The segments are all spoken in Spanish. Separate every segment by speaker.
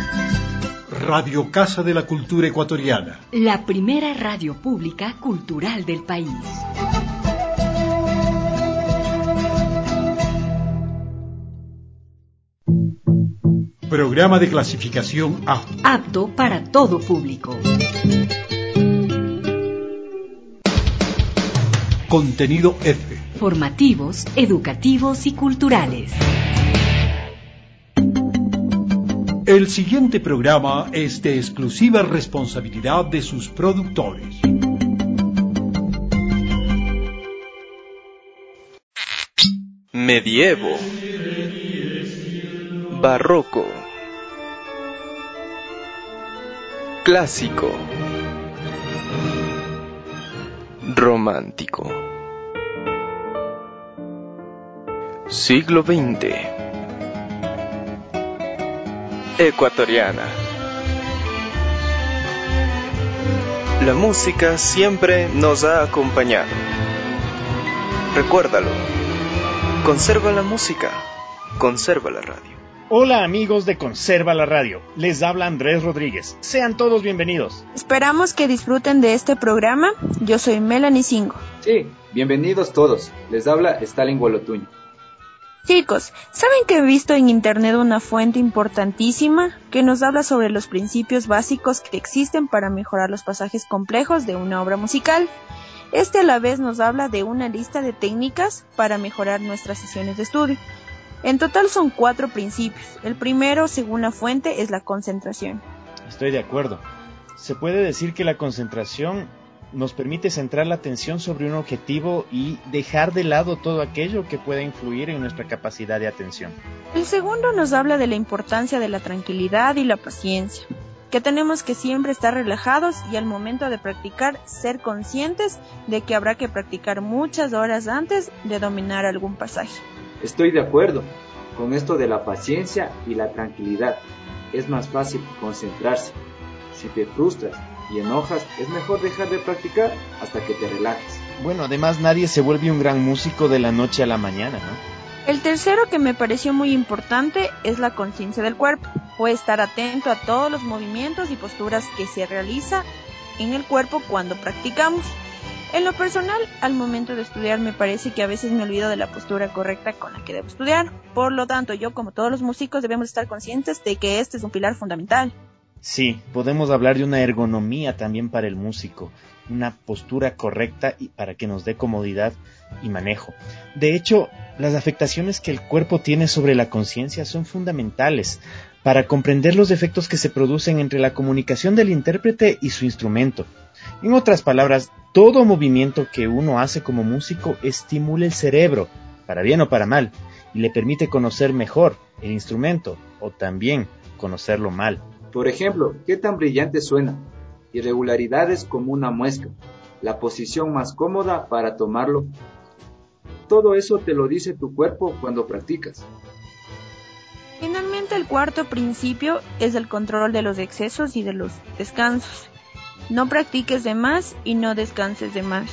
Speaker 1: Radio Casa de la Cultura Ecuatoriana.
Speaker 2: La primera radio pública cultural del país.
Speaker 1: Programa de clasificación A.
Speaker 2: Apto para todo público.
Speaker 1: Contenido F.
Speaker 2: Formativos, educativos y culturales.
Speaker 1: El siguiente programa es de exclusiva responsabilidad de sus productores.
Speaker 3: Medievo, barroco, clásico, romántico, siglo XX, ecuatoriana. La música siempre nos ha acompañado. Recuérdalo. Conserva la música, conserva la radio.
Speaker 4: Hola amigos de Conserva la Radio, les habla Andrés Rodríguez. Sean todos bienvenidos.
Speaker 5: Esperamos que disfruten de este programa. Yo soy Melanie Singo.
Speaker 6: Sí, bienvenidos todos. Les habla Stalin Gualotuño.
Speaker 5: Chicos, ¿saben que he visto en internet una fuente importantísima que nos habla sobre los principios básicos que existen para mejorar los pasajes complejos de una obra musical? Este a la vez nos habla de una lista de técnicas para mejorar nuestras sesiones de estudio. En total son 4 principios. El primero, según la fuente, es la concentración.
Speaker 4: Estoy de acuerdo. Se puede decir que la concentración nos permite centrar la atención sobre un objetivo y dejar de lado todo aquello que pueda influir en nuestra capacidad de atención.
Speaker 5: El segundo nos habla de la importancia de la tranquilidad y la paciencia, que tenemos que siempre estar relajados y al momento de practicar ser conscientes de que habrá que practicar muchas horas antes de dominar algún pasaje.
Speaker 6: Estoy de acuerdo con esto de la paciencia y la tranquilidad. Es más fácil concentrarse. Si te frustras y enojas, es mejor dejar de practicar hasta que te relajes.
Speaker 4: Bueno, además nadie se vuelve un gran músico de la noche a la mañana, ¿no?
Speaker 5: El tercero que me pareció muy importante es la conciencia del cuerpo. Puede estar atento a todos los movimientos y posturas que se realiza en el cuerpo cuando practicamos. En lo personal, al momento de estudiar me parece que a veces me olvido de la postura correcta con la que debo estudiar. Por lo tanto, yo como todos los músicos debemos estar conscientes de que este es un pilar fundamental.
Speaker 4: Sí, podemos hablar de una ergonomía también para el músico, una postura correcta y para que nos dé comodidad y manejo. De hecho, las afectaciones que el cuerpo tiene sobre la conciencia son fundamentales para comprender los efectos que se producen entre la comunicación del intérprete y su instrumento. En otras palabras, todo movimiento que uno hace como músico estimula el cerebro, para bien o para mal, y le permite conocer mejor el instrumento o también conocerlo mal.
Speaker 6: Por ejemplo, ¿qué tan brillante suena? Irregularidades como una muesca, la posición más cómoda para tomarlo. Todo eso te lo dice tu cuerpo cuando practicas.
Speaker 5: Finalmente, el cuarto principio es el control de los excesos y de los descansos. No practiques de más y no descanses de más.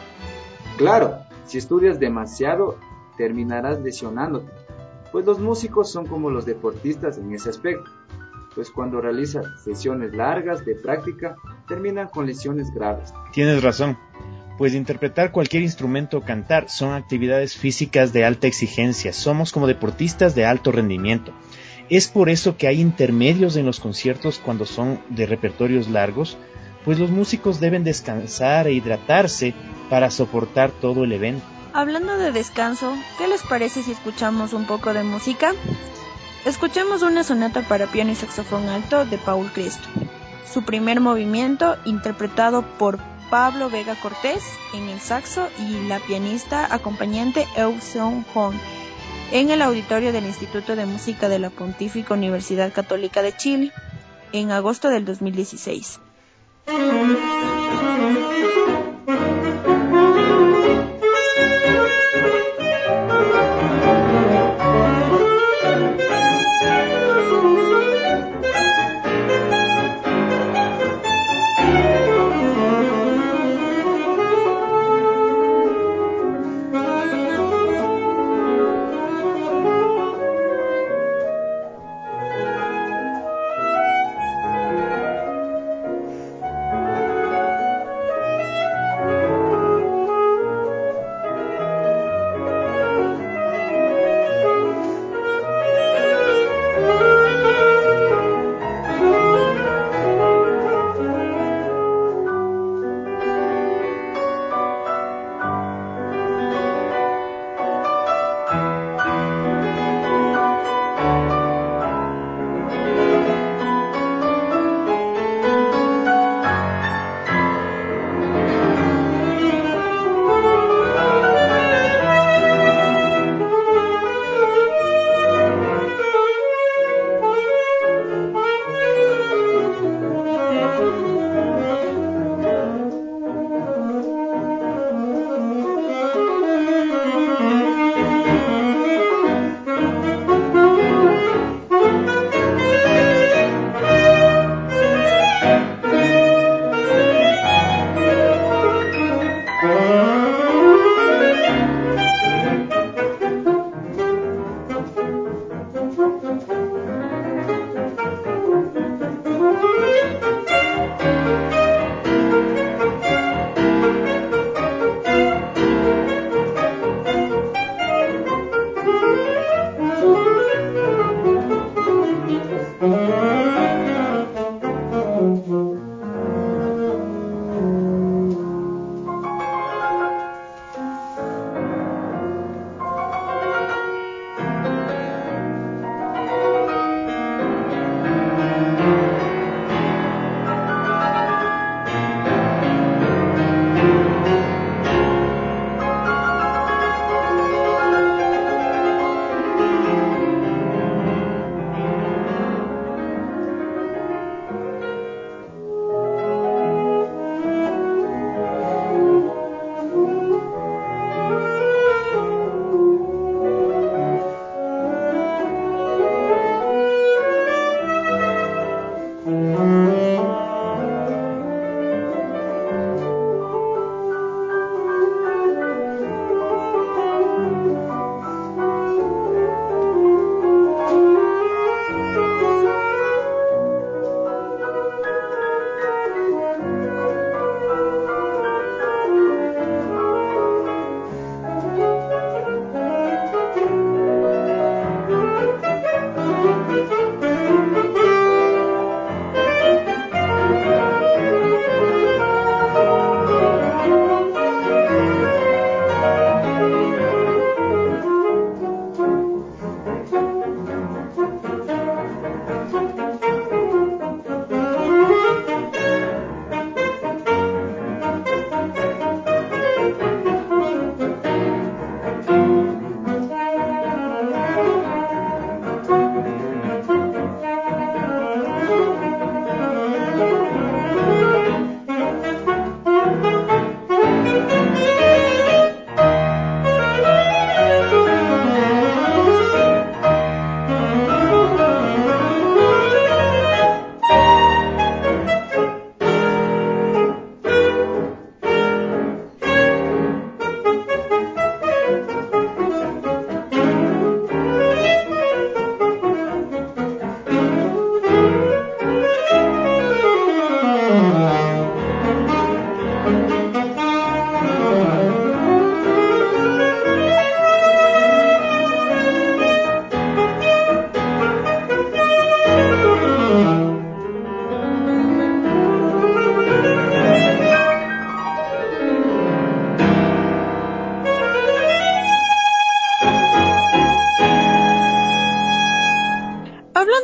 Speaker 6: Claro, si estudias demasiado, terminarás lesionándote, pues los músicos son como los deportistas en ese aspecto. Pues cuando realizan sesiones largas de práctica, terminan con lesiones graves.
Speaker 4: Tienes razón, pues interpretar cualquier instrumento o cantar son actividades físicas de alta exigencia, somos como deportistas de alto rendimiento. Es por eso que hay intermedios en los conciertos cuando son de repertorios largos, pues los músicos deben descansar e hidratarse para soportar todo el evento.
Speaker 5: Hablando de descanso, ¿qué les parece si escuchamos un poco de música? Escuchemos una sonata para piano y saxofón alto de Paul Cristo. Su primer movimiento, interpretado por Pablo Vega Cortés en el saxo y la pianista acompañante Eu Seung Hoon, en el auditorio del Instituto de Música de la Pontífica Universidad Católica de Chile, en agosto del 2016.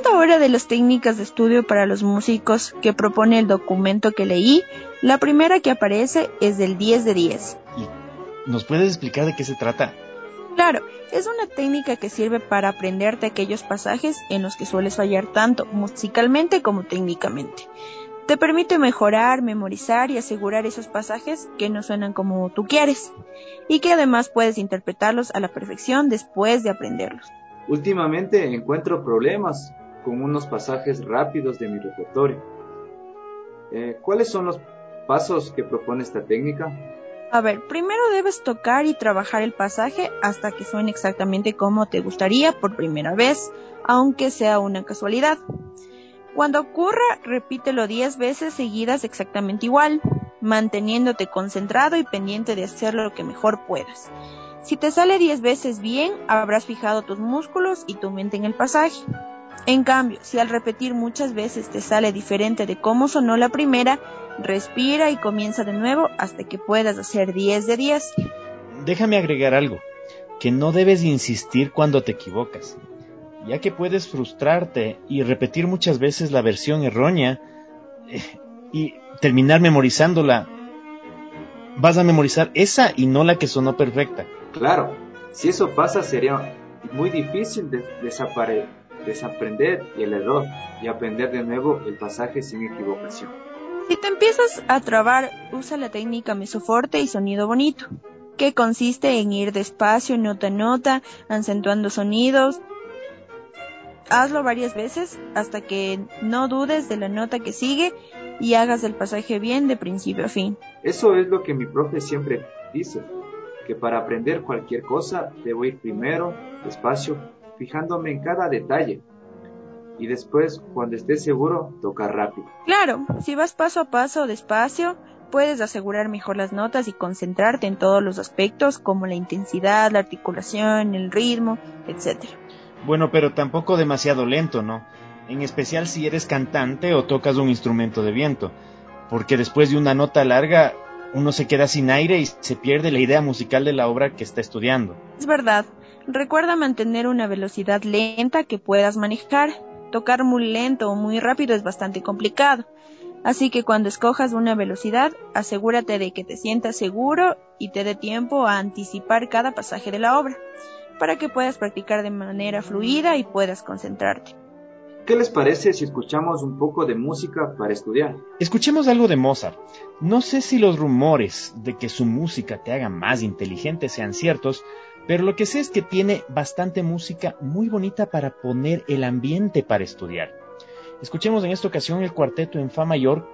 Speaker 5: Hablando ahora de las técnicas de estudio para los músicos que propone el documento que leí, la primera que aparece es del 10 de 10.
Speaker 4: ¿Y nos puedes explicar de qué se trata?
Speaker 5: Claro, es una técnica que sirve para aprenderte aquellos pasajes en los que sueles fallar tanto musicalmente como técnicamente. Te permite mejorar, memorizar y asegurar esos pasajes que no suenan como tú quieres y que además puedes interpretarlos a la perfección después de aprenderlos.
Speaker 6: Últimamente encuentro problemas con unos pasajes rápidos de mi repertorio. ¿Cuáles son los pasos que propone esta técnica?
Speaker 5: A ver, primero debes tocar y trabajar el pasaje hasta que suene exactamente como te gustaría por primera vez, aunque sea una casualidad. Cuando ocurra, repítelo 10 veces seguidas exactamente igual, manteniéndote concentrado y pendiente de hacer lo que mejor puedas. Si te sale 10 veces bien, habrás fijado tus músculos y tu mente en el pasaje. En cambio, si al repetir muchas veces te sale diferente de cómo sonó la primera, respira y comienza de nuevo hasta que puedas hacer 10 de 10.
Speaker 4: Déjame agregar algo, que no debes insistir cuando te equivocas, ya que puedes frustrarte y repetir muchas veces la versión errónea y terminar memorizándola. Vas a memorizar esa y no la que sonó perfecta.
Speaker 6: Claro, si eso pasa sería muy difícil desaprender el error y aprender de nuevo el pasaje sin equivocación.
Speaker 5: Si te empiezas a trabar, usa la técnica mesoforte y sonido bonito, que consiste en ir despacio, nota a nota, acentuando sonidos. Hazlo varias veces hasta que no dudes de la nota que sigue y hagas el pasaje bien de principio a fin.
Speaker 6: Eso es lo que mi profe siempre dice, que para aprender cualquier cosa debo ir primero, despacio, fijándome en cada detalle y después, cuando esté seguro, tocar rápido.
Speaker 5: Claro, si vas paso a paso, despacio, puedes asegurar mejor las notas y concentrarte en todos los aspectos como la intensidad, la articulación, el ritmo, etc.
Speaker 4: Bueno, pero tampoco demasiado lento, ¿no? En especial si eres cantante o tocas un instrumento de viento, porque después de una nota larga uno se queda sin aire y se pierde la idea musical de la obra que está estudiando.
Speaker 5: Es verdad, recuerda mantener una velocidad lenta que puedas manejar. Tocar muy lento o muy rápido es bastante complicado, así que cuando escojas una velocidad, asegúrate de que te sientas seguro y te dé tiempo a anticipar cada pasaje de la obra, para que puedas practicar de manera fluida y puedas concentrarte.
Speaker 6: ¿Qué les parece si escuchamos un poco de música para estudiar?
Speaker 4: Escuchemos algo de Mozart. No sé si los rumores de que su música te haga más inteligente sean ciertos, pero lo que sé es que tiene bastante música muy bonita para poner el ambiente para estudiar. Escuchemos en esta ocasión el cuarteto en fa mayor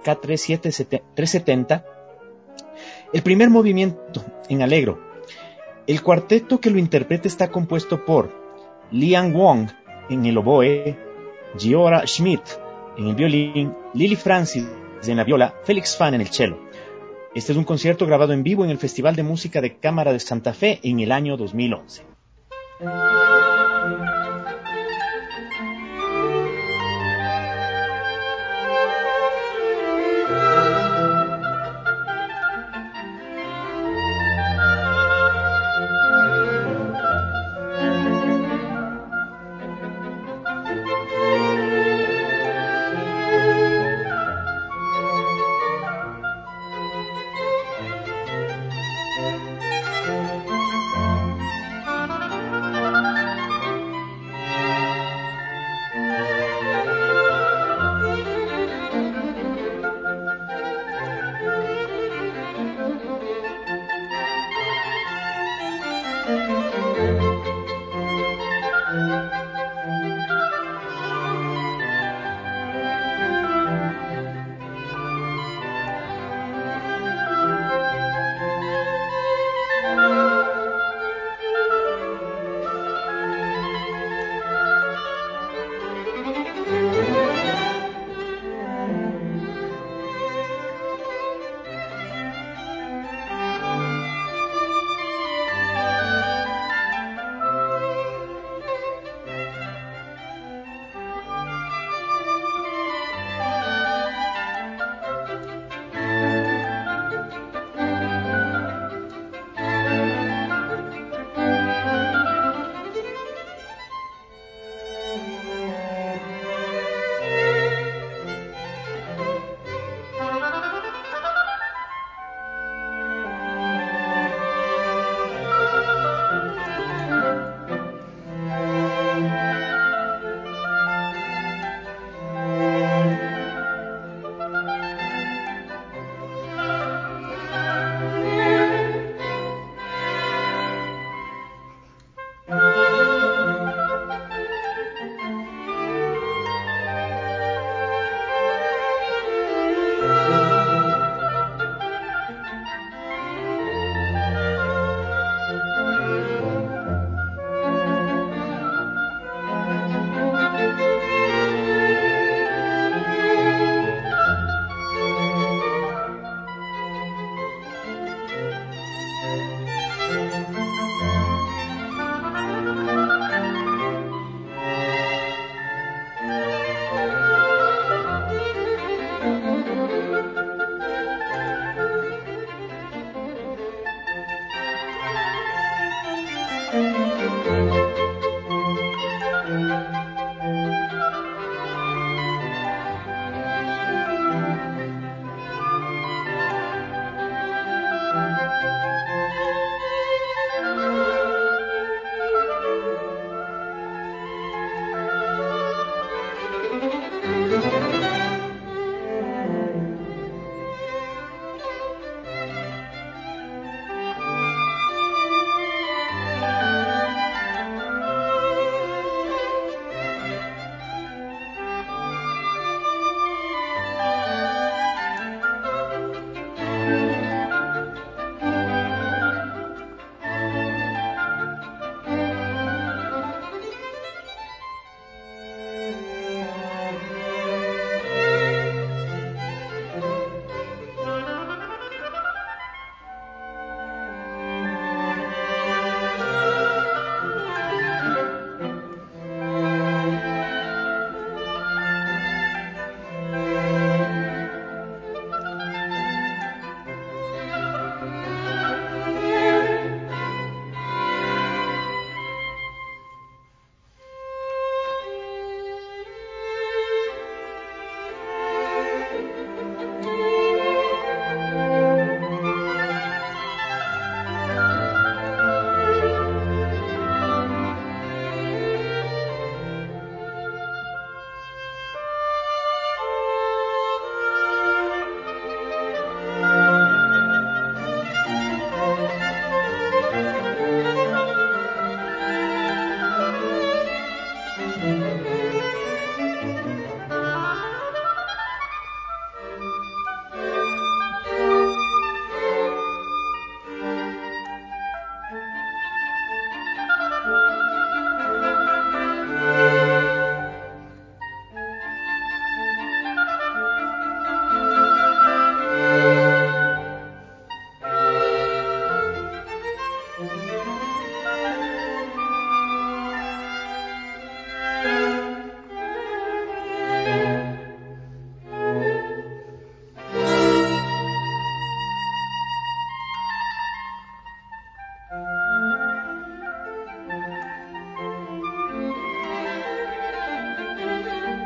Speaker 4: K370, el primer movimiento en allegro. El cuarteto que lo interpreta está compuesto por Liang Wong en el oboe, Giora Schmidt en el violín, Lily Francis en la viola, Felix Fan en el cello. Este es un concierto grabado en vivo en el Festival de Música de Cámara de Santa Fe en el año 2011.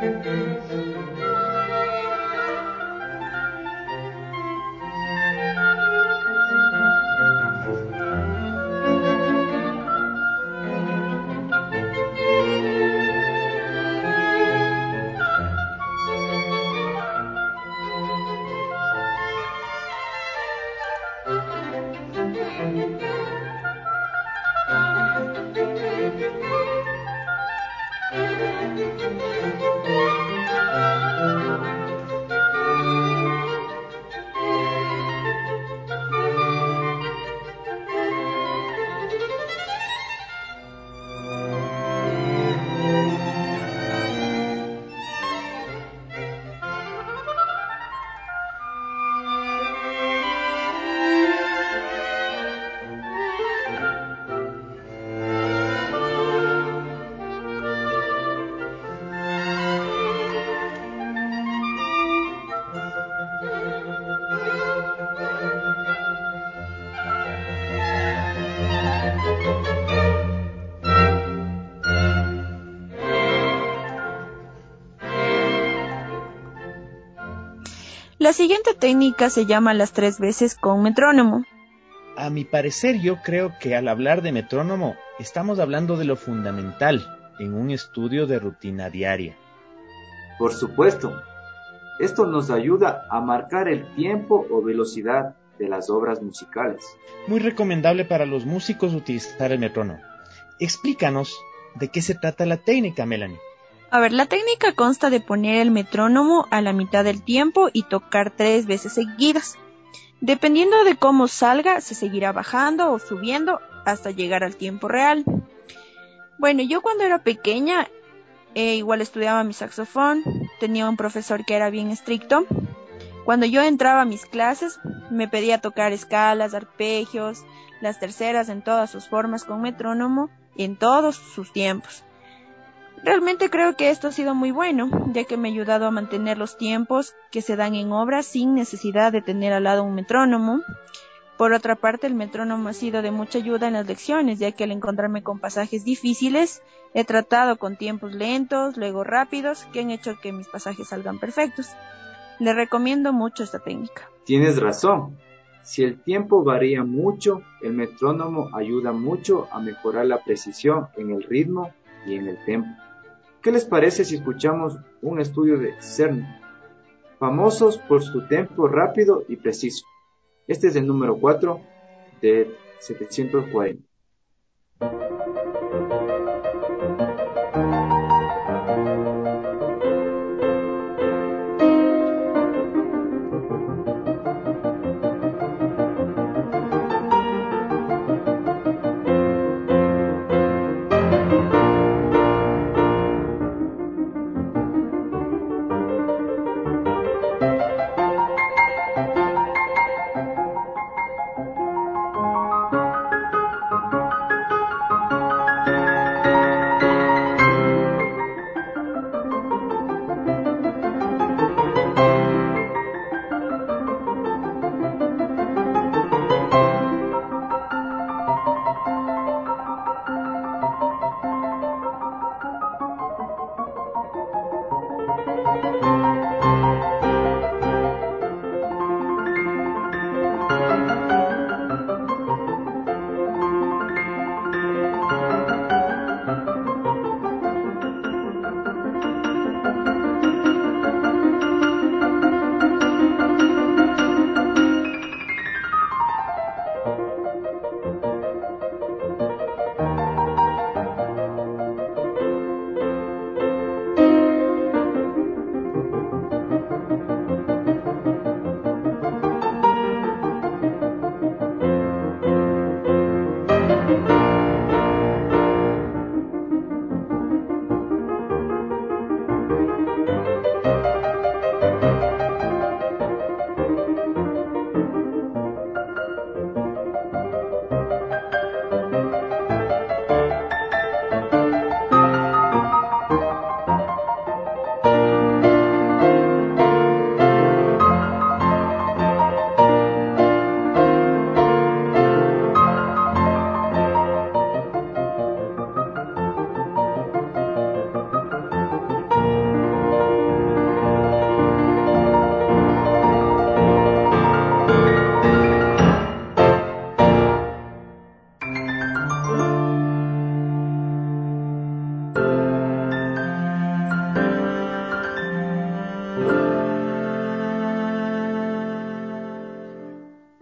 Speaker 5: La siguiente técnica se llama las 3 veces con metrónomo.
Speaker 4: A mi parecer, yo creo que al hablar de metrónomo, estamos hablando de lo fundamental en un estudio de rutina diaria.
Speaker 6: Por supuesto, esto nos ayuda a marcar el tiempo o velocidad de las obras musicales.
Speaker 4: Muy recomendable para los músicos utilizar el metrónomo. Explícanos de qué se trata la técnica, Melanie.
Speaker 5: A ver, la técnica consta de poner el metrónomo a la mitad del tiempo y tocar 3 veces seguidas. Dependiendo de cómo salga, se seguirá bajando o subiendo hasta llegar al tiempo real. Bueno, yo cuando era pequeña, igual estudiaba mi saxofón, tenía un profesor que era bien estricto. Cuando yo entraba a mis clases, me pedía tocar escalas, arpegios, las terceras en todas sus formas con metrónomo, en todos sus tiempos. Realmente creo que esto ha sido muy bueno, ya que me ha ayudado a mantener los tiempos que se dan en obras sin necesidad de tener al lado un metrónomo. Por otra parte, el metrónomo ha sido de mucha ayuda en las lecciones, ya que al encontrarme con pasajes difíciles, he tratado con tiempos lentos, luego rápidos, que han hecho que mis pasajes salgan perfectos. Le recomiendo mucho esta técnica.
Speaker 6: Tienes razón. Si el tiempo varía mucho, el metrónomo ayuda mucho a mejorar la precisión en el ritmo y en el tempo. ¿Qué les parece si escuchamos un estudio de CERN, famosos por su tempo rápido y preciso? Este es el número 4 de 740.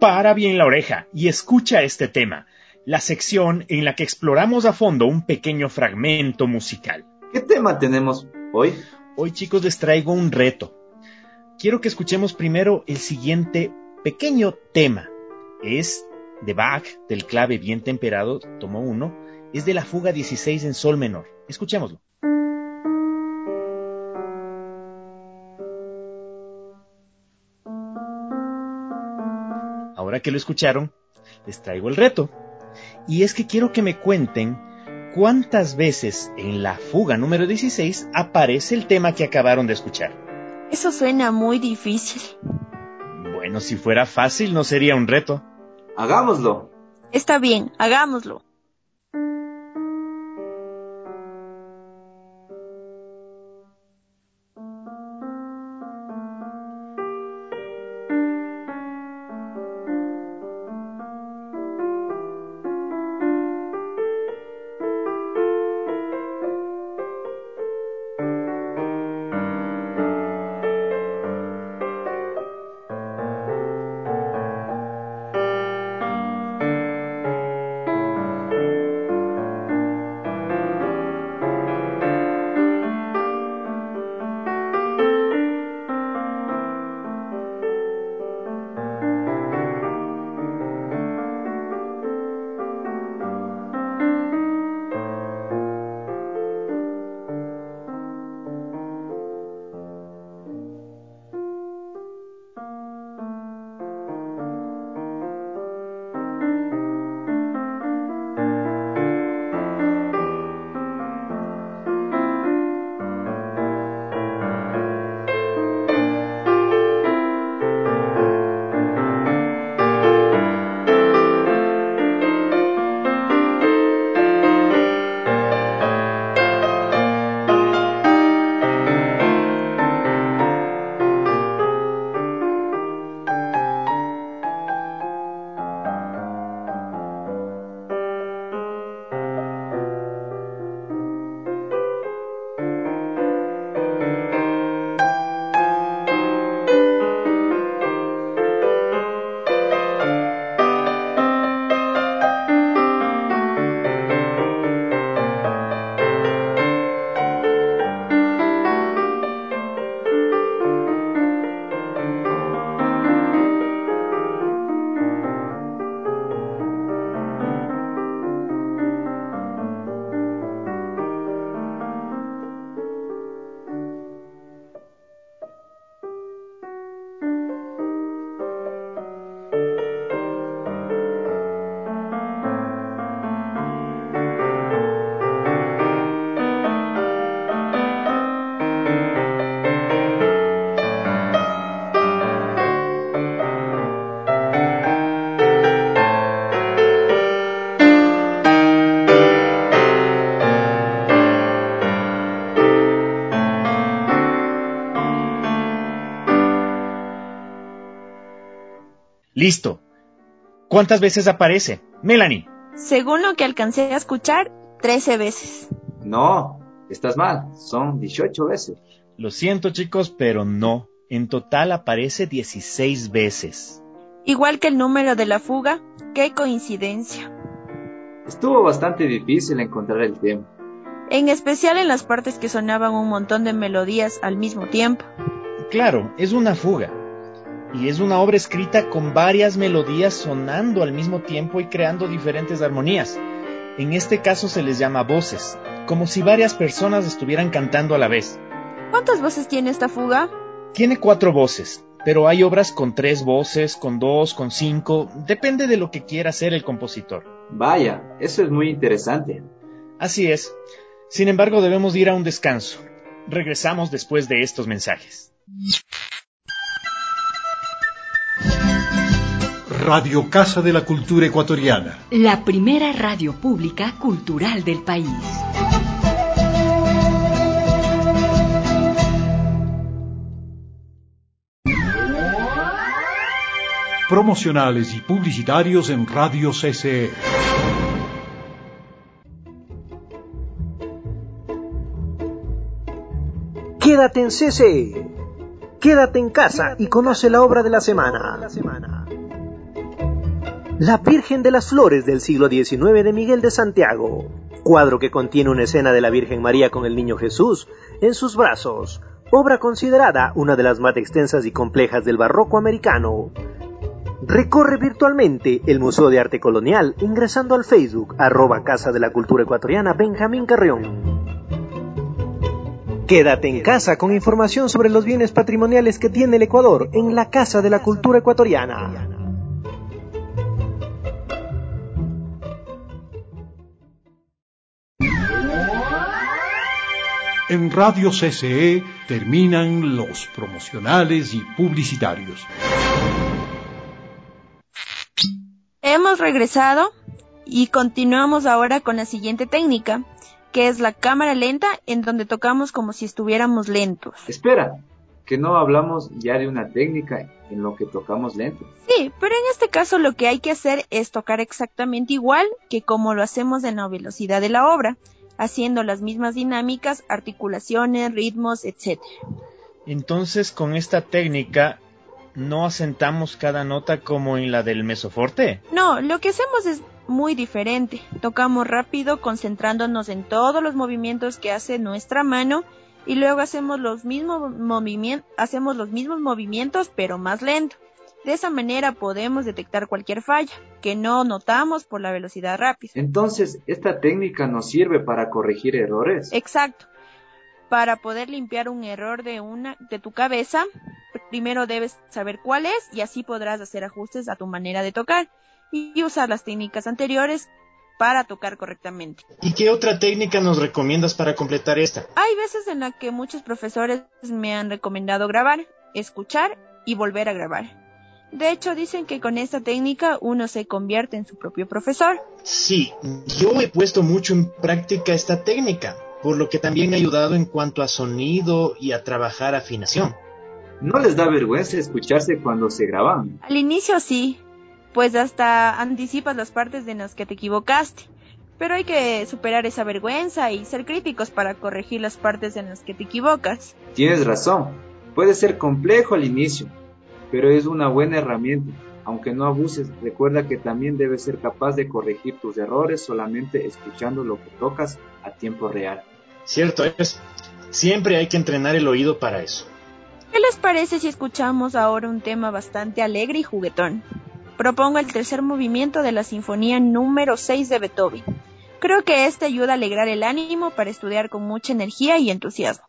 Speaker 4: Para bien la oreja y escucha este tema, la sección en la que exploramos a fondo un pequeño fragmento musical.
Speaker 6: ¿Qué tema tenemos hoy?
Speaker 4: Hoy, chicos, les traigo un reto. Quiero que escuchemos primero el siguiente pequeño tema. Es de Bach, del clave bien temperado, tomo 1. Es de la fuga 16 en sol menor. Escuchémoslo. Ahora que lo escucharon, les traigo el reto. Y es que quiero que me cuenten cuántas veces en la fuga número 16 aparece el tema que acabaron de escuchar.
Speaker 5: Eso suena muy difícil.
Speaker 4: Bueno, si fuera fácil no sería un reto.
Speaker 6: Hagámoslo.
Speaker 5: Está bien, hagámoslo.
Speaker 4: Listo. ¿Cuántas veces aparece? Melanie.
Speaker 5: Según lo que alcancé a escuchar, 13 veces.
Speaker 6: No, estás mal. Son 18 veces.
Speaker 4: Lo siento, chicos, pero no. En total aparece 16 veces.
Speaker 5: Igual que el número de la fuga. ¡Qué coincidencia!
Speaker 6: Estuvo bastante difícil encontrar el tema.
Speaker 5: En especial en las partes que sonaban un montón de melodías al mismo tiempo.
Speaker 4: Claro, es una fuga. Y es una obra escrita con varias melodías sonando al mismo tiempo y creando diferentes armonías. En este caso se les llama voces, como si varias personas estuvieran cantando a la vez.
Speaker 5: ¿Cuántas voces tiene esta fuga?
Speaker 4: Tiene 4 voces, pero hay obras con 3 voces, con 2, con 5, depende de lo que quiera hacer el compositor.
Speaker 6: Vaya, eso es muy interesante.
Speaker 4: Así es. Sin embargo, debemos ir a un descanso. Regresamos después de estos mensajes.
Speaker 1: Radio Casa de la Cultura Ecuatoriana.
Speaker 2: La primera radio pública cultural del país.
Speaker 1: Promocionales y publicitarios en Radio CCE.
Speaker 7: Quédate en CCE. Quédate en casa y conoce la obra de la semana. La Virgen de las Flores del siglo XIX de Miguel de Santiago, cuadro que contiene una escena de la Virgen María con el Niño Jesús en sus brazos, obra considerada una de las más extensas y complejas del barroco americano. Recorre virtualmente el Museo de Arte Colonial ingresando al Facebook @Casa de la Cultura Ecuatoriana Benjamín Carrión. Quédate en casa con información sobre los bienes patrimoniales que tiene el Ecuador en la Casa de la Cultura Ecuatoriana.
Speaker 1: En Radio CCE terminan los promocionales y publicitarios.
Speaker 5: Hemos regresado y continuamos ahora con la siguiente técnica, que es la cámara lenta, en donde tocamos como si estuviéramos lentos.
Speaker 6: Espera, que no hablamos ya de una técnica en lo que tocamos lento.
Speaker 5: Sí, pero en este caso lo que hay que hacer es tocar exactamente igual que como lo hacemos en la velocidad de la obra, haciendo las mismas dinámicas, articulaciones, ritmos, etc.
Speaker 4: Entonces, con esta técnica, ¿no asentamos cada nota como en la del mesoforte?
Speaker 5: No, lo que hacemos es muy diferente. Tocamos rápido, concentrándonos en todos los movimientos que hace nuestra mano, y luego hacemos los mismos movimientos, pero más lento. De esa manera podemos detectar cualquier falla que no notamos por la velocidad rápida.
Speaker 6: Entonces, ¿esta técnica nos sirve para corregir errores?
Speaker 5: Exacto. Para poder limpiar un error de tu cabeza, primero debes saber cuál es, y así podrás hacer ajustes a tu manera de tocar y usar las técnicas anteriores para tocar correctamente.
Speaker 4: ¿Y qué otra técnica nos recomiendas para completar esta?
Speaker 5: Hay veces en las que muchos profesores me han recomendado grabar, escuchar y volver a grabar. De hecho, dicen que con esta técnica uno se convierte en su propio profesor.
Speaker 4: Sí, yo he puesto mucho en práctica esta técnica, por lo que también me ha ayudado en cuanto a sonido y a trabajar afinación.
Speaker 6: ¿No les da vergüenza escucharse cuando se graban?
Speaker 5: Al inicio sí, pues hasta anticipas las partes en las que te equivocaste. Pero hay que superar esa vergüenza y ser críticos para corregir las partes en las que te equivocas.
Speaker 6: Tienes razón, puede ser complejo al inicio, pero es una buena herramienta. Aunque no abuses, recuerda que también debes ser capaz de corregir tus errores solamente escuchando lo que tocas a tiempo real.
Speaker 4: Cierto es, siempre hay que entrenar el oído para eso.
Speaker 5: ¿Qué les parece si escuchamos ahora un tema bastante alegre y juguetón? Propongo el tercer movimiento de la Sinfonía número 6 de Beethoven. Creo que este ayuda a alegrar el ánimo para estudiar con mucha energía y entusiasmo.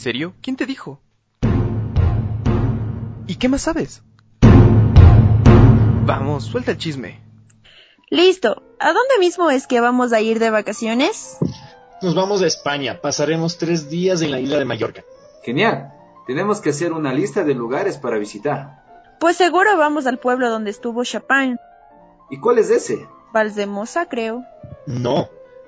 Speaker 3: serio? ¿Quién te dijo? ¿Y qué más sabes? Vamos, suelta el chisme.
Speaker 5: Listo. ¿A dónde mismo es que vamos a ir de vacaciones?
Speaker 4: Nos vamos a España. Pasaremos 3 días en la isla de Mallorca.
Speaker 6: Genial. Tenemos que hacer una lista de lugares para visitar.
Speaker 5: Pues seguro vamos al pueblo donde estuvo Chopin.
Speaker 6: ¿Y cuál es ese?
Speaker 5: Valdemosa, creo.
Speaker 4: No.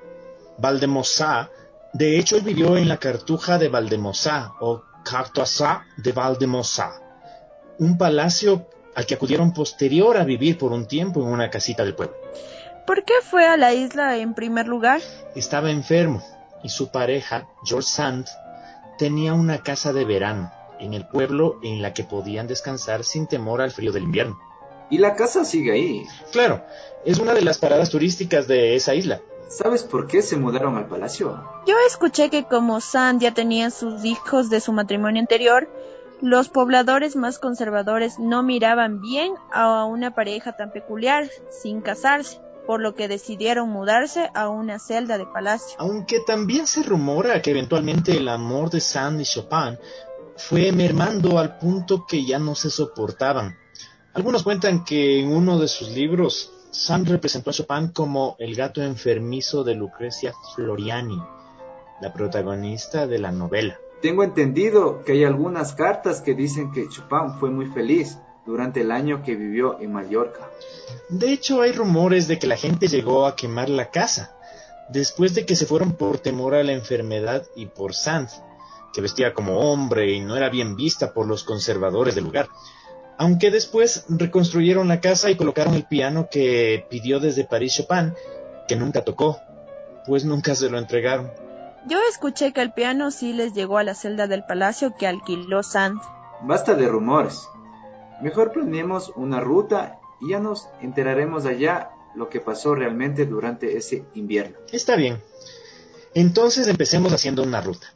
Speaker 4: Valdemosá. De hecho, él vivió en la Cartuja de Valdemosá o Cartuja de Valdemosá. Un palacio al que acudieron posterior a vivir por un tiempo en una casita del pueblo.
Speaker 5: ¿Por qué fue a la isla en primer lugar?
Speaker 4: Estaba enfermo y su pareja, George Sand, tenía una casa de verano en el pueblo en la que podían descansar sin temor al frío del invierno.
Speaker 6: ¿Y la casa sigue ahí?
Speaker 4: Claro, es una de las paradas turísticas de esa isla.
Speaker 6: ¿Sabes por qué se mudaron al palacio?
Speaker 5: Yo escuché que como Sand ya tenía sus hijos de su matrimonio anterior, los pobladores más conservadores no miraban bien a una pareja tan peculiar, sin casarse, por lo que decidieron mudarse a una celda de palacio.
Speaker 4: Aunque también se rumora que eventualmente el amor de Sand y Chopin fue mermando al punto que ya no se soportaban. Algunos cuentan que en uno de sus libros, Sand representó a Chopin como el gato enfermizo de Lucrecia Floriani, la protagonista de la novela.
Speaker 6: Tengo entendido que hay algunas cartas que dicen que Chopin fue muy feliz durante el año que vivió en Mallorca.
Speaker 4: De hecho, hay rumores de que la gente llegó a quemar la casa, después de que se fueron por temor a la enfermedad y por Sand, que vestía como hombre y no era bien vista por los conservadores del lugar. Aunque después reconstruyeron la casa y colocaron el piano que pidió desde París Chopin, que nunca tocó, pues nunca se lo entregaron.
Speaker 5: Yo escuché que el piano sí les llegó a la celda del palacio que alquiló Sand.
Speaker 6: Basta de rumores. Mejor planeemos una ruta y ya nos enteraremos allá lo que pasó realmente durante ese invierno.
Speaker 4: Está bien. Entonces empecemos haciendo una ruta.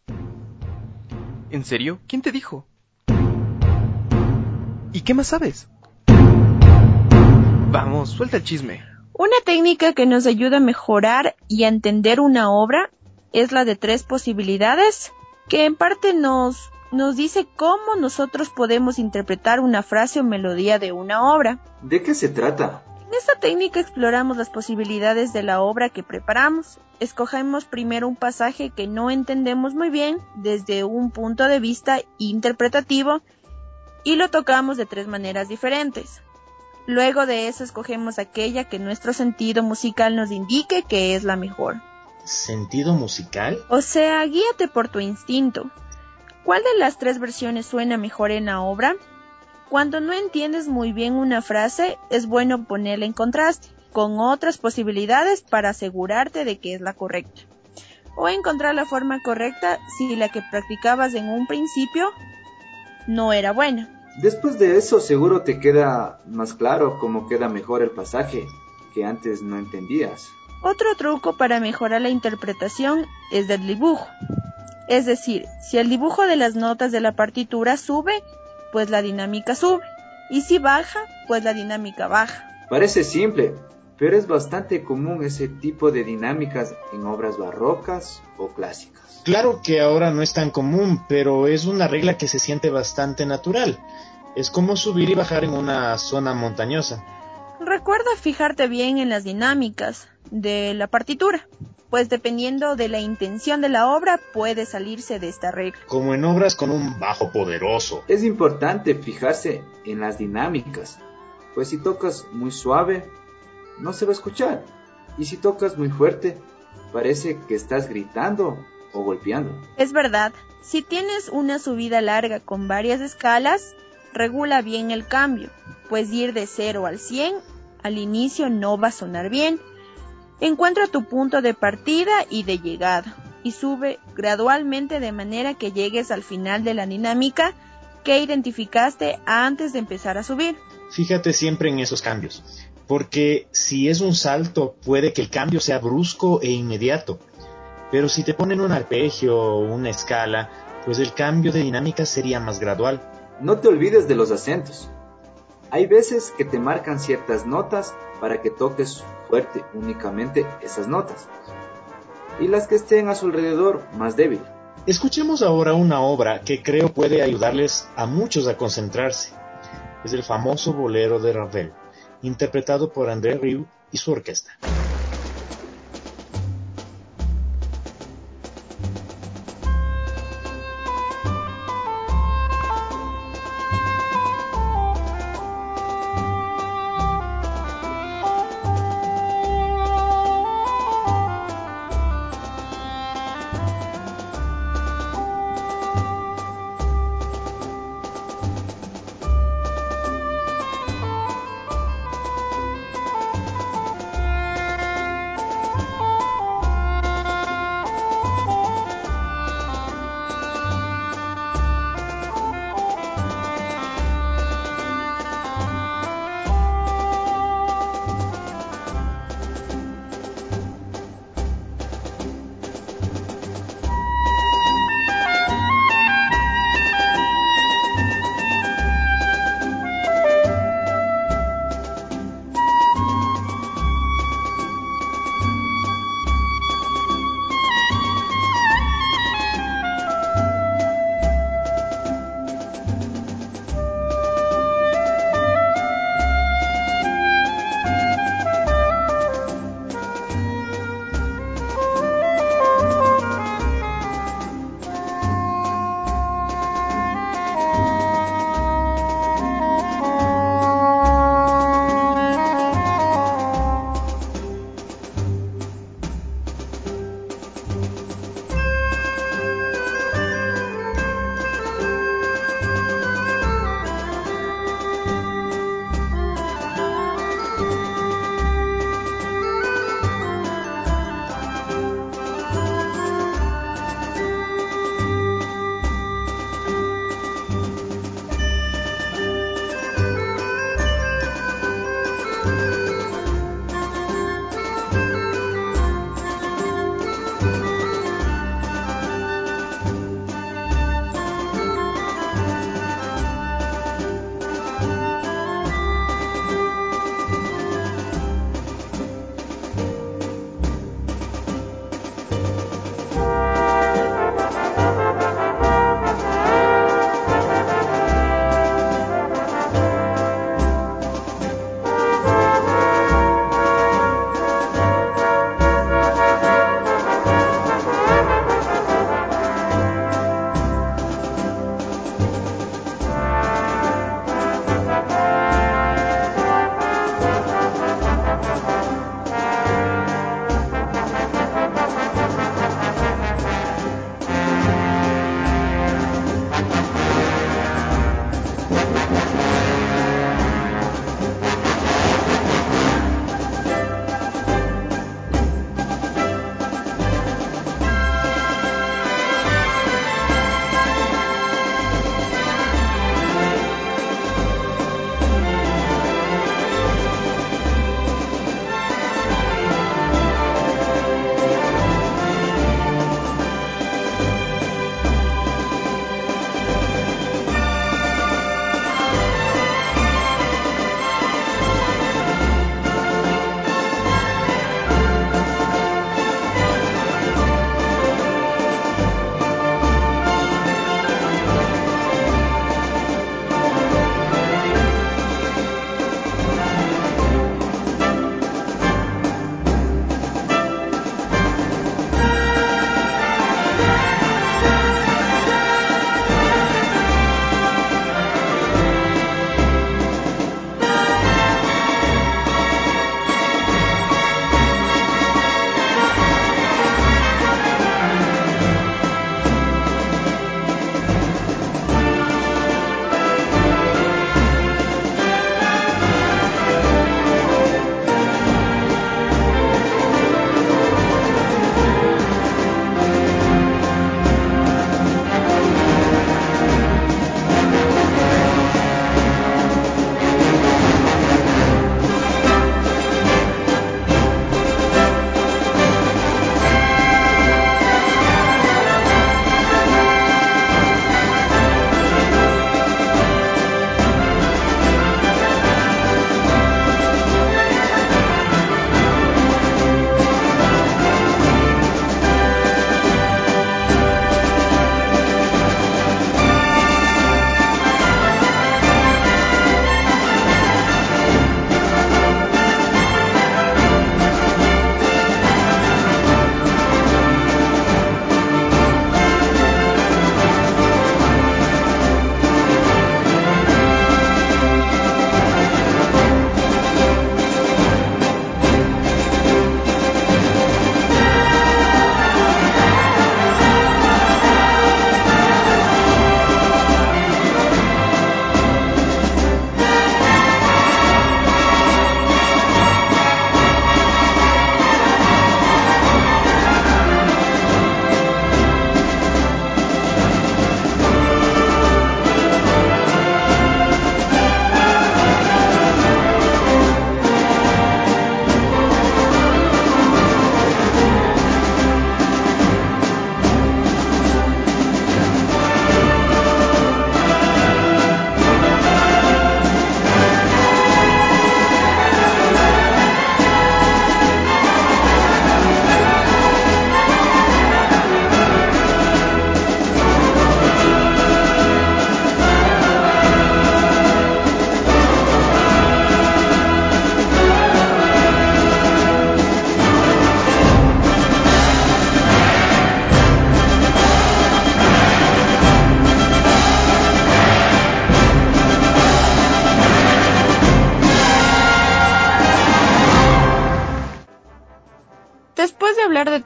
Speaker 3: ¿En serio? ¿Quién te dijo? ¿Y qué más sabes? Vamos, suelta el chisme.
Speaker 5: Una técnica que nos ayuda a mejorar y a entender una obra es la de 3 posibilidades, que en parte nos dice cómo nosotros podemos interpretar una frase o melodía de una obra.
Speaker 6: ¿De qué se trata?
Speaker 5: En esta técnica exploramos las posibilidades de la obra que preparamos. Escogemos primero un pasaje que no entendemos muy bien desde un punto de vista interpretativo y lo tocamos de 3 maneras diferentes. Luego de eso escogemos aquella que nuestro sentido musical nos indique que es la mejor.
Speaker 4: ¿Sentido musical?
Speaker 5: O sea, guíate por tu instinto. ¿Cuál de las 3 versiones suena mejor en la obra? Cuando no entiendes muy bien una frase, es bueno ponerla en contraste con otras posibilidades para asegurarte de que es la correcta. O encontrar la forma correcta si la que practicabas en un principio no era buena.
Speaker 6: Después de eso seguro te queda más claro cómo queda mejor el pasaje que antes no entendías.
Speaker 5: Otro truco para mejorar la interpretación es del dibujo. Es decir, si el dibujo de las notas de la partitura sube, pues la dinámica sube. Y si baja, pues la dinámica baja.
Speaker 6: Parece simple, pero es bastante común ese tipo de dinámicas en obras barrocas o clásicas.
Speaker 4: Claro que ahora no es tan común, pero es una regla que se siente bastante natural. Es como subir y bajar en una zona montañosa.
Speaker 5: Recuerda fijarte bien en las dinámicas de la partitura, pues dependiendo de la intención de la obra puede salirse de esta regla.
Speaker 4: Como en obras con un bajo poderoso.
Speaker 6: Es importante fijarse en las dinámicas, pues si tocas muy suave, no se va a escuchar. Y si tocas muy fuerte, parece que estás gritando o golpeando.
Speaker 5: Es verdad, si tienes una subida larga con varias escalas, regula bien el cambio, pues ir de 0 al 100 al inicio no va a sonar bien. Encuentra tu punto de partida y de llegada y sube gradualmente de manera que llegues al final de la dinámica que identificaste antes de empezar a subir.
Speaker 4: Fíjate siempre en esos cambios, porque si es un salto puede que el cambio sea brusco e inmediato, pero si te ponen un arpegio o una escala, pues el cambio de dinámica sería más gradual.
Speaker 6: No te olvides de los acentos. Hay veces que te marcan ciertas notas para que toques fuerte únicamente esas notas, y las que estén a su alrededor más débil.
Speaker 4: Escuchemos ahora una obra que creo puede ayudarles a muchos a concentrarse. Es el famoso bolero de Ravel, interpretado por André Rieu y su orquesta.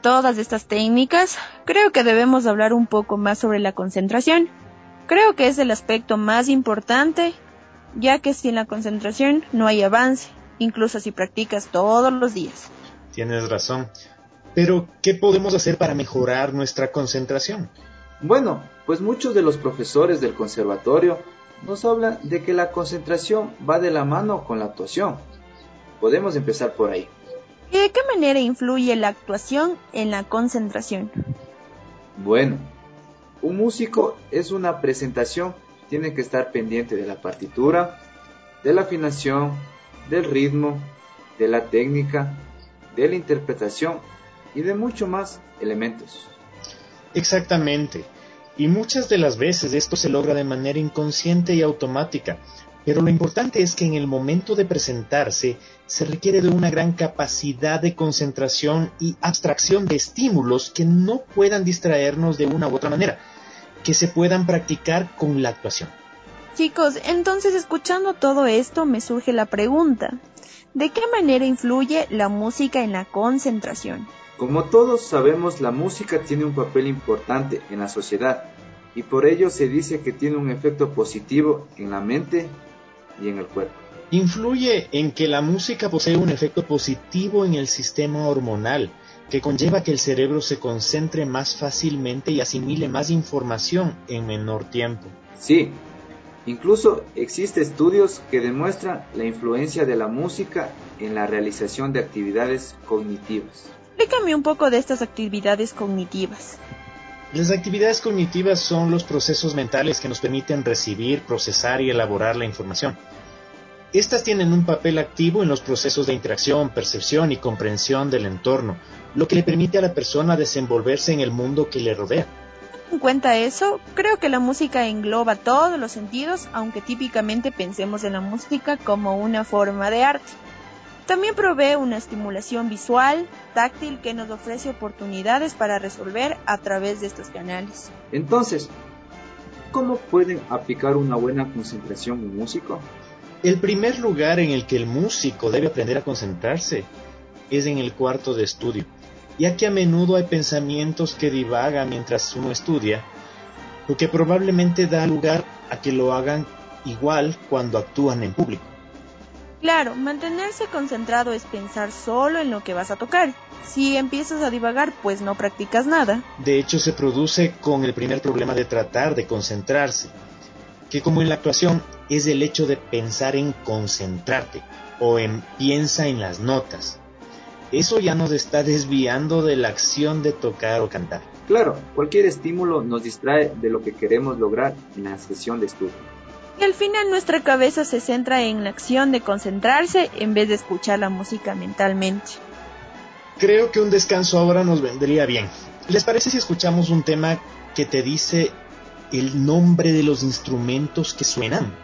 Speaker 5: todas estas técnicas, creo que debemos hablar un poco más sobre la concentración. Creo que es el aspecto más importante, ya que sin la concentración no hay avance, incluso si practicas todos los días.
Speaker 4: Tienes razón. Pero, ¿qué podemos hacer para mejorar nuestra concentración?
Speaker 6: Bueno, pues muchos de los profesores del conservatorio nos hablan de que la concentración va de la mano con la actuación. Podemos empezar por ahí.
Speaker 5: ¿Y de qué manera influye la actuación en la concentración?
Speaker 6: Bueno, un músico es una presentación, tiene que estar pendiente de la partitura, de la afinación, del ritmo, de la técnica, de la interpretación y de muchos más elementos.
Speaker 4: Exactamente. Y muchas de las veces esto se logra de manera inconsciente y automática. Pero lo importante es que en el momento de presentarse se requiere de una gran capacidad de concentración y abstracción de estímulos que no puedan distraernos de una u otra manera, que se puedan practicar con la actuación.
Speaker 5: Chicos, entonces escuchando todo esto me surge la pregunta, ¿de qué manera influye la música en la concentración?
Speaker 6: Como todos sabemos, la música tiene un papel importante en la sociedad y por ello se dice que tiene un efecto positivo en la mente y en el cuerpo.
Speaker 4: Influye en que la música posee un efecto positivo en el sistema hormonal, que conlleva que el cerebro se concentre más fácilmente y asimile más información en menor tiempo.
Speaker 6: Sí, incluso existen estudios que demuestran la influencia de la música en la realización de actividades cognitivas.
Speaker 5: Explícame un poco de estas actividades cognitivas.
Speaker 4: Las actividades cognitivas son los procesos mentales que nos permiten recibir, procesar y elaborar la información. Estas tienen un papel activo en los procesos de interacción, percepción y comprensión del entorno, lo que le permite a la persona desenvolverse en el mundo que le rodea.
Speaker 5: En cuenta eso, creo que la música engloba todos los sentidos, aunque típicamente pensemos en la música como una forma de arte. También provee una estimulación visual, táctil, que nos ofrece oportunidades para resolver a través de estos canales.
Speaker 6: Entonces, ¿cómo pueden aplicar una buena concentración un músico?
Speaker 4: El primer lugar en el que el músico debe aprender a concentrarse es en el cuarto de estudio, ya que a menudo hay pensamientos que divagan mientras uno estudia, lo que probablemente da lugar a que lo hagan igual cuando actúan en público.
Speaker 5: Claro, mantenerse concentrado es pensar solo en lo que vas a tocar. Si empiezas a divagar, pues no practicas nada.
Speaker 4: De hecho, se produce con el primer problema de tratar de concentrarse, que como en la actuación es el hecho de pensar en concentrarte o en piensa en las notas. Eso ya nos está desviando de la acción de tocar o cantar.
Speaker 6: Claro, cualquier estímulo nos distrae de lo que queremos lograr en la sesión de estudio.
Speaker 5: Y al final nuestra cabeza se centra en la acción de concentrarse en vez de escuchar la música mentalmente.
Speaker 4: Creo que un descanso ahora nos vendría bien. ¿Les parece si escuchamos un tema que te dice el nombre de los instrumentos que suenan?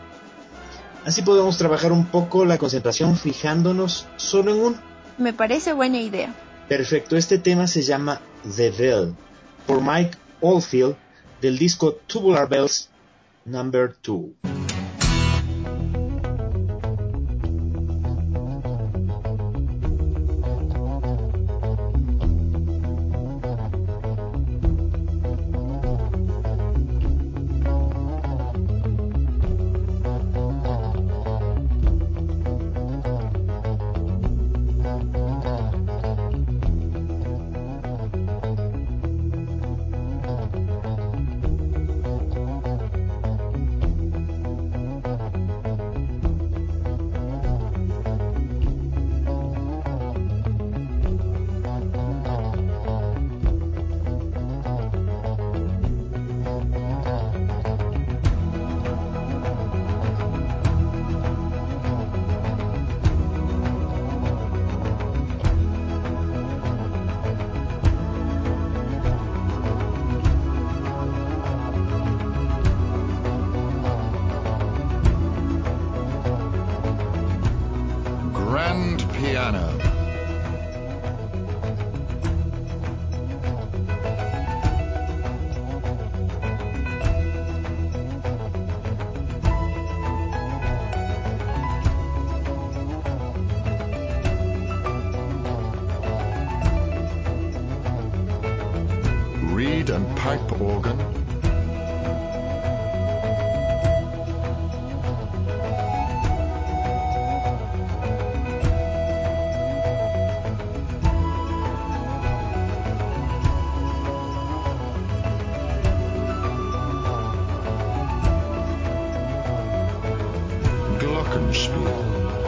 Speaker 4: Así podemos trabajar un poco la concentración fijándonos solo en uno.
Speaker 5: Me parece buena idea.
Speaker 4: Perfecto, este tema se llama The Bell, por Mike Oldfield, del disco Tubular Bells Number 2.
Speaker 8: Grand piano. reed and pipe organ, glockenspiel,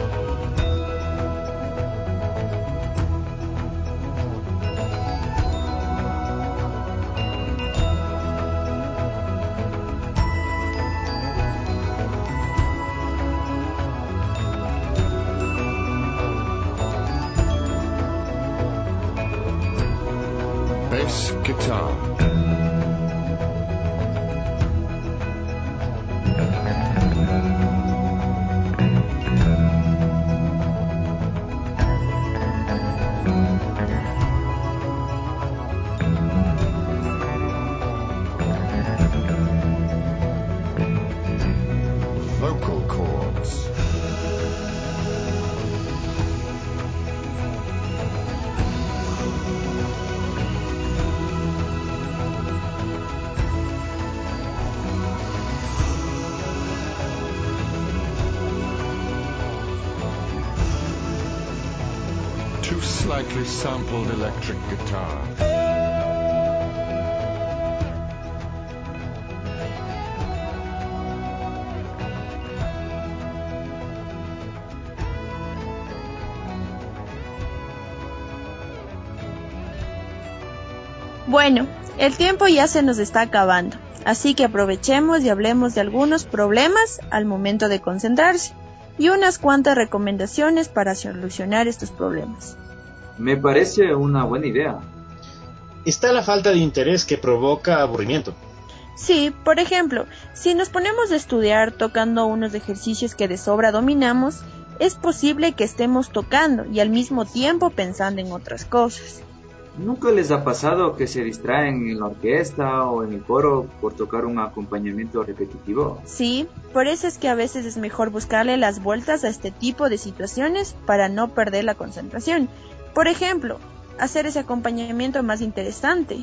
Speaker 8: bass guitar, vocal cords, two slightly sampled electric guitars,
Speaker 5: Bueno, el tiempo ya se nos está acabando, así que aprovechemos y hablemos de algunos problemas al momento de concentrarse y unas cuantas recomendaciones para solucionar estos problemas.
Speaker 6: Me parece una buena idea.
Speaker 4: Está la falta de interés que provoca aburrimiento.
Speaker 5: Sí, por ejemplo, si nos ponemos a estudiar tocando unos ejercicios que de sobra dominamos, es posible que estemos tocando y al mismo tiempo pensando en otras cosas.
Speaker 6: ¿Nunca les ha pasado que se distraen en la orquesta o en el coro por tocar un acompañamiento repetitivo?
Speaker 5: Sí, por eso es que a veces es mejor buscarle las vueltas a este tipo de situaciones para no perder la concentración. Por ejemplo, hacer ese acompañamiento más interesante.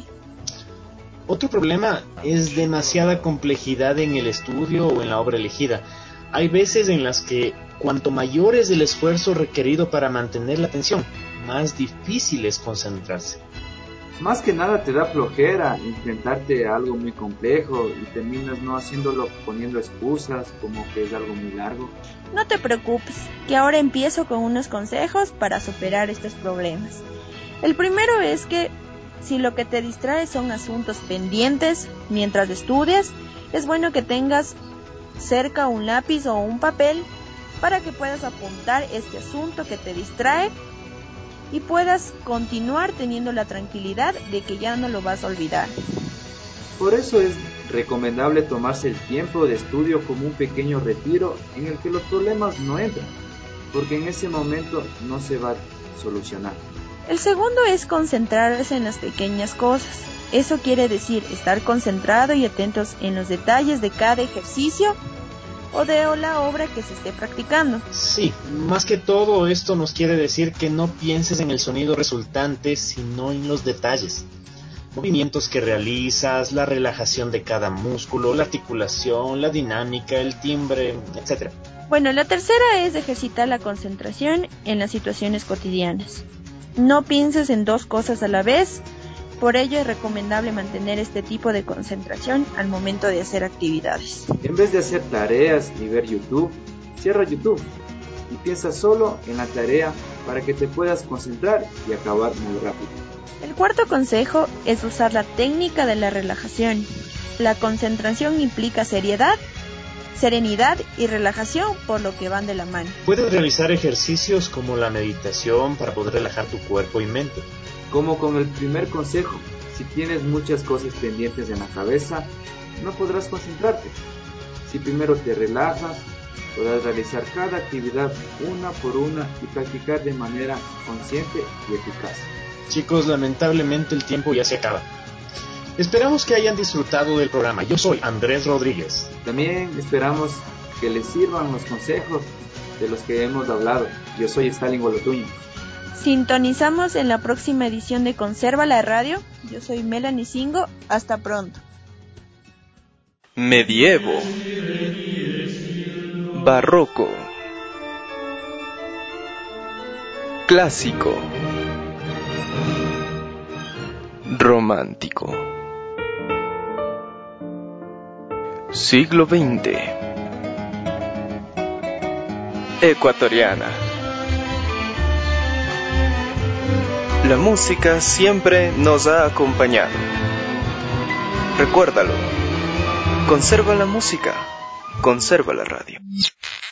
Speaker 4: Otro problema es demasiada complejidad en el estudio o en la obra elegida. Hay veces en las que cuanto mayor es el esfuerzo requerido para mantener la atención, más difícil es concentrarse.
Speaker 6: Más que nada te da flojera enfrentarte a algo muy complejo y terminas no haciéndolo poniendo excusas como que es algo muy largo.
Speaker 5: No te preocupes, que ahora empiezo con unos consejos para superar estos problemas. El primero es que si lo que te distrae son asuntos pendientes mientras estudias, es bueno que tengas cerca un lápiz o un papel para que puedas apuntar este asunto que te distrae y puedas continuar teniendo la tranquilidad de que ya no lo vas a olvidar.
Speaker 6: Por eso es recomendable tomarse el tiempo de estudio como un pequeño retiro en el que los problemas no entran, porque en ese momento no se va a solucionar.
Speaker 5: El segundo es concentrarse en las pequeñas cosas. Eso quiere decir estar concentrado y atentos en los detalles de cada ejercicio o de la obra que se esté practicando.
Speaker 4: Sí, más que todo esto nos quiere decir que no pienses en el sonido resultante, sino en los detalles. Movimientos que realizas, la relajación de cada músculo, la articulación, la dinámica, el timbre, etc.
Speaker 5: Bueno, la tercera es ejercitar la concentración en las situaciones cotidianas. No pienses en dos cosas a la vez, por ello es recomendable mantener este tipo de concentración al momento de hacer actividades.
Speaker 6: En vez de hacer tareas y ver YouTube, cierra YouTube y piensa solo en la tarea para que te puedas concentrar y acabar muy rápido.
Speaker 5: El cuarto consejo es usar la técnica de la relajación. La concentración implica serenidad y relajación, por lo que van de la mano.
Speaker 4: Puedes realizar ejercicios como la meditación para poder relajar tu cuerpo y mente.
Speaker 6: Como con el primer consejo, si tienes muchas cosas pendientes en la cabeza, no podrás concentrarte. Si primero te relajas, podrás realizar cada actividad una por una y practicar de manera consciente y eficaz.
Speaker 4: Chicos, lamentablemente el tiempo ya se acaba. Esperamos que hayan disfrutado del programa. Yo soy Andrés Rodríguez.
Speaker 6: También esperamos que les sirvan los consejos de los que hemos hablado. Yo soy Stalin Golotuño.
Speaker 5: Sintonizamos en la próxima edición de Conserva la Radio. Yo soy Melanie Singo. Hasta pronto.
Speaker 3: Medievo, barroco, clásico, romántico, siglo XX, ecuatoriana. La música siempre nos ha acompañado. Recuérdalo. Conserva la música, conserva la radio.